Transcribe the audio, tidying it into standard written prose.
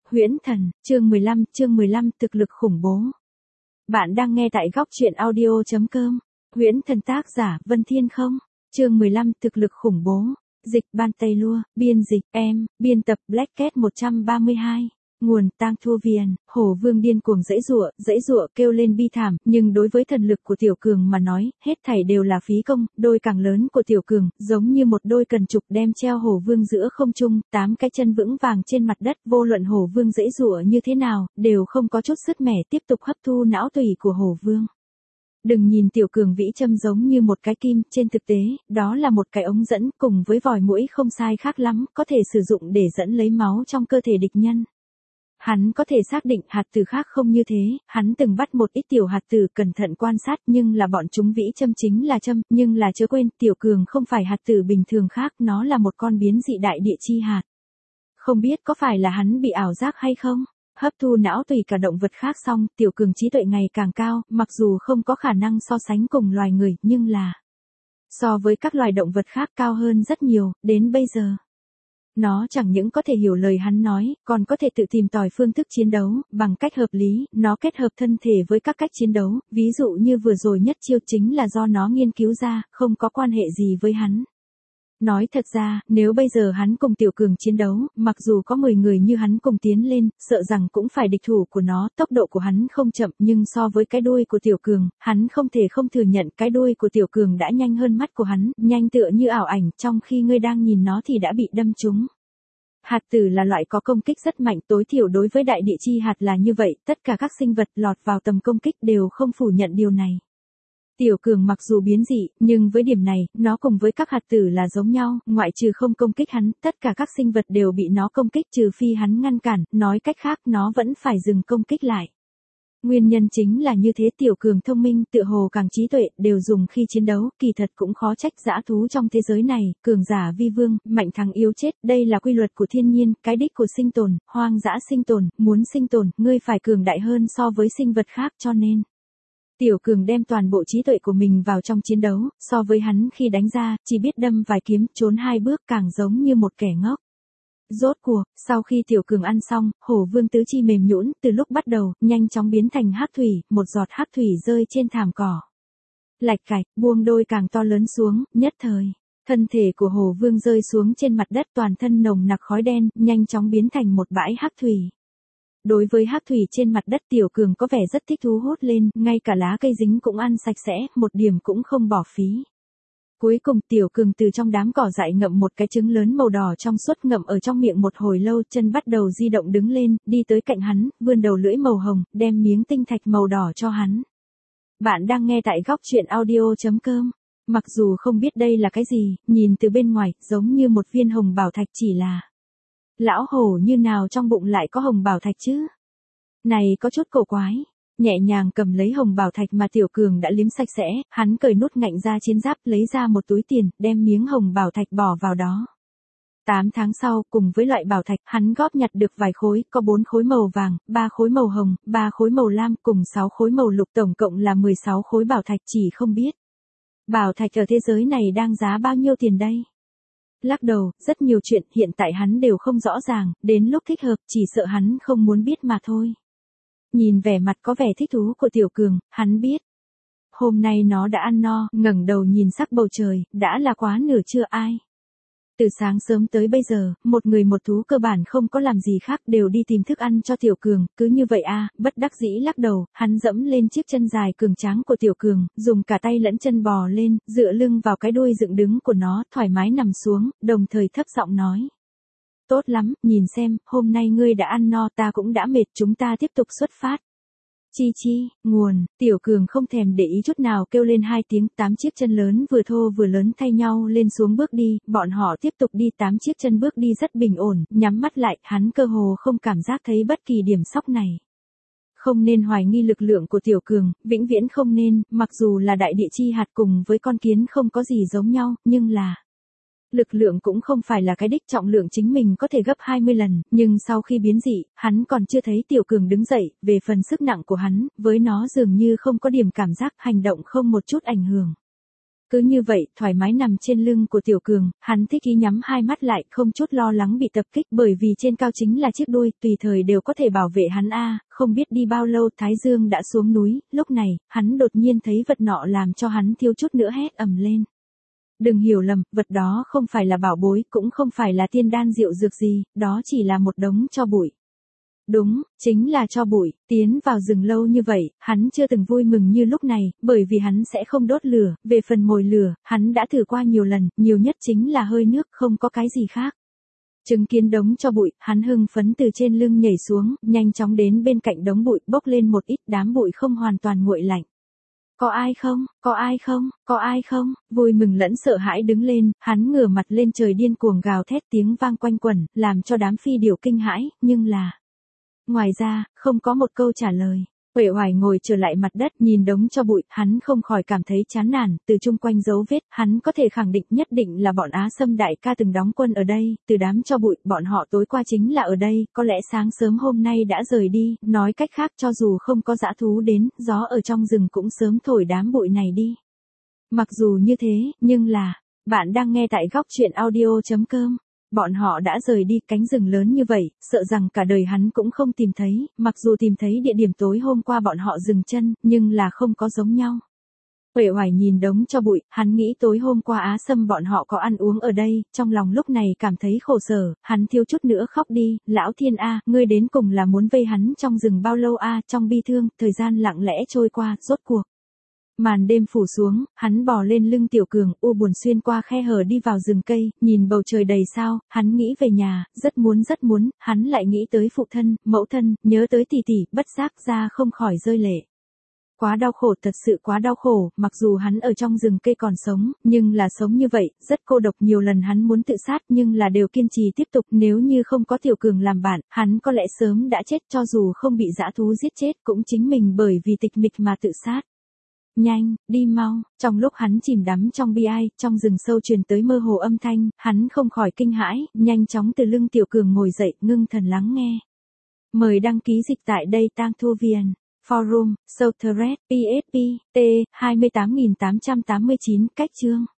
Huyễn Thần, chương 15 thực lực khủng bố. Bạn đang nghe tại góc truyện audio.com. Huyễn Thần tác giả Vân Thiên Không. Chương 15 thực lực khủng bố. Dịch Ban Tây Lua, biên dịch em, biên tập Black Cat 132. Nguồn Tang Thu Viền. Hổ Vương điên cuồng dãy giụa kêu lên bi thảm, nhưng đối với thần lực của Tiểu Cường mà nói, hết thảy đều là phí công. Đôi càng lớn của Tiểu Cường, giống như một đôi cần trục đem treo Hổ Vương giữa không trung, 8 cái chân vững vàng trên mặt đất, vô luận Hổ Vương dãy giụa như thế nào, đều không có chút sứt mẻ tiếp tục hấp thu não tủy của Hổ Vương. Đừng nhìn Tiểu Cường vĩ châm giống như một cái kim, trên thực tế, đó là một cái ống dẫn cùng với vòi mũi không sai khác lắm, có thể sử dụng để dẫn lấy máu trong cơ thể địch nhân. Hắn có thể xác định hạt tử khác không như thế, hắn từng bắt một ít tiểu hạt tử cẩn thận quan sát nhưng là bọn chúng vĩ châm chính là châm, nhưng là chớ quên, Tiểu Cường không phải hạt tử bình thường khác, nó là một con biến dị đại địa chi hạt. Không biết có phải là hắn bị ảo giác hay không? Hấp thu não tùy cả động vật khác xong, Tiểu Cường trí tuệ ngày càng cao, mặc dù không có khả năng so sánh cùng loài người, nhưng là so với các loài động vật khác cao hơn rất nhiều, đến bây giờ. Nó chẳng những có thể hiểu lời hắn nói, còn có thể tự tìm tòi phương thức chiến đấu, bằng cách hợp lý, nó kết hợp thân thể với các cách chiến đấu, ví dụ như vừa rồi nhất chiêu chính là do nó nghiên cứu ra, không có quan hệ gì với hắn. Nói thật ra, nếu bây giờ hắn cùng Tiểu Cường chiến đấu, mặc dù có 10 người như hắn cùng tiến lên, sợ rằng cũng phải địch thủ của nó, tốc độ của hắn không chậm, nhưng so với cái đuôi của Tiểu Cường, hắn không thể không thừa nhận cái đuôi của Tiểu Cường đã nhanh hơn mắt của hắn, nhanh tựa như ảo ảnh, trong khi ngươi đang nhìn nó thì đã bị đâm trúng. Hạt tử là loại có công kích rất mạnh, tối thiểu đối với đại địa chi hạt là như vậy, tất cả các sinh vật lọt vào tầm công kích đều không phủ nhận điều này. Tiểu Cường mặc dù biến dị, nhưng với điểm này, nó cùng với các hạt tử là giống nhau, ngoại trừ không công kích hắn, tất cả các sinh vật đều bị nó công kích trừ phi hắn ngăn cản, nói cách khác nó vẫn phải dừng công kích lại. Nguyên nhân chính là như thế, Tiểu Cường thông minh, tựa hồ càng trí tuệ, đều dùng khi chiến đấu, kỳ thật cũng khó trách dã thú trong thế giới này, cường giả vi vương, mạnh thắng yếu chết, đây là quy luật của thiên nhiên, cái đích của sinh tồn, hoang dã sinh tồn, muốn sinh tồn, ngươi phải cường đại hơn so với sinh vật khác, cho nên Tiểu Cường đem toàn bộ trí tuệ của mình vào trong chiến đấu, so với hắn khi đánh ra, chỉ biết đâm vài kiếm, trốn 2 bước càng giống như một kẻ ngốc. Rốt cuộc, sau khi Tiểu Cường ăn xong, Hổ Vương tứ chi mềm nhũn, từ lúc bắt đầu, nhanh chóng biến thành hắc thủy, một giọt hắc thủy rơi trên thảm cỏ. Lạch cạch, buông đôi càng to lớn xuống, nhất thời, thân thể của Hổ Vương rơi xuống trên mặt đất, toàn thân nồng nặc khói đen, nhanh chóng biến thành một bãi hắc thủy. Đối với hắc thủy trên mặt đất, Tiểu Cường có vẻ rất thích thú hút lên, ngay cả lá cây dính cũng ăn sạch sẽ, một điểm cũng không bỏ phí. Cuối cùng Tiểu Cường từ trong đám cỏ dại ngậm một cái trứng lớn màu đỏ trong suốt, ngậm ở trong miệng một hồi lâu, chân bắt đầu di động đứng lên, đi tới cạnh hắn, vươn đầu lưỡi màu hồng, đem miếng tinh thạch màu đỏ cho hắn. Bạn đang nghe tại góc truyện audio.com. Mặc dù không biết đây là cái gì, nhìn từ bên ngoài, giống như một viên hồng bảo thạch, chỉ là lão hổ như nào trong bụng lại có hồng bảo thạch chứ? Này có chút cổ quái. Nhẹ nhàng cầm lấy hồng bảo thạch mà Tiểu Cường đã liếm sạch sẽ, hắn cởi nút ngạnh ra chiến giáp, lấy ra một túi tiền, đem miếng hồng bảo thạch bỏ vào đó. 8 tháng sau, cùng với loại bảo thạch, hắn góp nhặt được vài khối, có 4 khối màu vàng, 3 khối màu hồng, 3 khối màu lam, cùng 6 khối màu lục, tổng cộng là 16 khối bảo thạch, chỉ không biết bảo thạch ở thế giới này đang giá bao nhiêu tiền đây? Lắc đầu, rất nhiều chuyện hiện tại hắn đều không rõ ràng, đến lúc thích hợp, chỉ sợ hắn không muốn biết mà thôi. Nhìn vẻ mặt có vẻ thích thú của Tiểu Cường, hắn biết hôm nay nó đã ăn no, ngẩng đầu nhìn sắc bầu trời, đã là quá nửa trưa ai. Từ sáng sớm tới bây giờ, một người một thú cơ bản không có làm gì khác, đều đi tìm thức ăn cho Tiểu Cường, cứ như vậy bất đắc dĩ lắc đầu, hắn dẫm lên chiếc chân dài cường tráng của Tiểu Cường, dùng cả tay lẫn chân bò lên, dựa lưng vào cái đuôi dựng đứng của nó, thoải mái nằm xuống, đồng thời thấp giọng nói. Tốt lắm, nhìn xem, hôm nay ngươi đã ăn no, ta cũng đã mệt, chúng ta tiếp tục xuất phát. Chi, nguồn, Tiểu Cường không thèm để ý chút nào, kêu lên 2 tiếng, 8 chiếc chân lớn vừa thô vừa lớn thay nhau lên xuống bước đi, bọn họ tiếp tục đi, 8 chiếc chân bước đi rất bình ổn, nhắm mắt lại, hắn cơ hồ không cảm giác thấy bất kỳ điểm sốc này. Không nên hoài nghi lực lượng của Tiểu Cường, vĩnh viễn không nên, mặc dù là đại địa chi hạt cùng với con kiến không có gì giống nhau, nhưng là lực lượng cũng không phải là cái đích, trọng lượng chính mình có thể gấp 20 lần, nhưng sau khi biến dị, hắn còn chưa thấy Tiểu Cường đứng dậy, về phần sức nặng của hắn, với nó dường như không có điểm cảm giác, hành động không một chút ảnh hưởng. Cứ như vậy, thoải mái nằm trên lưng của Tiểu Cường, hắn thích ý nhắm hai mắt lại, không chút lo lắng bị tập kích bởi vì trên cao chính là chiếc đuôi, tùy thời đều có thể bảo vệ hắn không biết đi bao lâu Thái Dương đã xuống núi, lúc này, hắn đột nhiên thấy vật nọ làm cho hắn thiếu chút nữa hét ầm lên. Đừng hiểu lầm, vật đó không phải là bảo bối, cũng không phải là tiên đan diệu dược gì, đó chỉ là một đống tro bụi. Đúng, chính là tro bụi, tiến vào rừng lâu như vậy, hắn chưa từng vui mừng như lúc này, bởi vì hắn sẽ không đốt lửa, về phần mồi lửa, hắn đã thử qua nhiều lần, nhiều nhất chính là hơi nước, không có cái gì khác. Chứng kiến đống tro bụi, hắn hưng phấn từ trên lưng nhảy xuống, nhanh chóng đến bên cạnh đống bụi, bốc lên một ít đám bụi không hoàn toàn nguội lạnh. Có ai không, có ai không, có ai không, vui mừng lẫn sợ hãi đứng lên, hắn ngửa mặt lên trời điên cuồng gào thét tiếng vang quanh quẩn, làm cho đám phi điểu kinh hãi, nhưng là... Ngoài ra, không có một câu trả lời. Uể oải ngồi trở lại mặt đất nhìn đống tro bụi, hắn không khỏi cảm thấy chán nản, từ chung quanh dấu vết, hắn có thể khẳng định nhất định là bọn Á Sâm đại ca từng đóng quân ở đây, từ đám tro bụi, bọn họ tối qua chính là ở đây, có lẽ sáng sớm hôm nay đã rời đi, nói cách khác cho dù không có dã thú đến, gió ở trong rừng cũng sớm thổi đám bụi này đi. Mặc dù như thế, nhưng là, bạn đang nghe tại góc truyện audio.com. Bọn họ đã rời đi cánh rừng lớn như vậy, sợ rằng cả đời hắn cũng không tìm thấy, mặc dù tìm thấy địa điểm tối hôm qua bọn họ dừng chân, nhưng là không có giống nhau. Uể oải nhìn đống tro bụi, hắn nghĩ tối hôm qua Á Sâm bọn họ có ăn uống ở đây, trong lòng lúc này cảm thấy khổ sở, hắn thiếu chút nữa khóc đi, lão thiên ngươi đến cùng là muốn vây hắn trong rừng bao lâu trong bi thương, thời gian lặng lẽ trôi qua, rốt cuộc. Màn đêm phủ xuống, hắn bò lên lưng Tiểu Cường, u buồn xuyên qua khe hở đi vào rừng cây, nhìn bầu trời đầy sao, hắn nghĩ về nhà, rất muốn, hắn lại nghĩ tới phụ thân, mẫu thân, nhớ tới tỷ tỷ, bất giác ra không khỏi rơi lệ. Quá đau khổ, thật sự quá đau khổ, mặc dù hắn ở trong rừng cây còn sống, nhưng là sống như vậy, rất cô độc, nhiều lần hắn muốn tự sát nhưng là đều kiên trì tiếp tục, nếu như không có Tiểu Cường làm bạn, hắn có lẽ sớm đã chết, cho dù không bị dã thú giết chết cũng chính mình bởi vì tịch mịch mà tự sát. Nhanh, đi mau, trong lúc hắn chìm đắm trong bi ai, trong rừng sâu truyền tới mơ hồ âm thanh, hắn không khỏi kinh hãi, nhanh chóng từ lưng Tiểu Cường ngồi dậy, ngưng thần lắng nghe. Mời đăng ký dịch tại đây Tang Thu Viền, Forum, Southred, PSP, T, 28889, cách chương.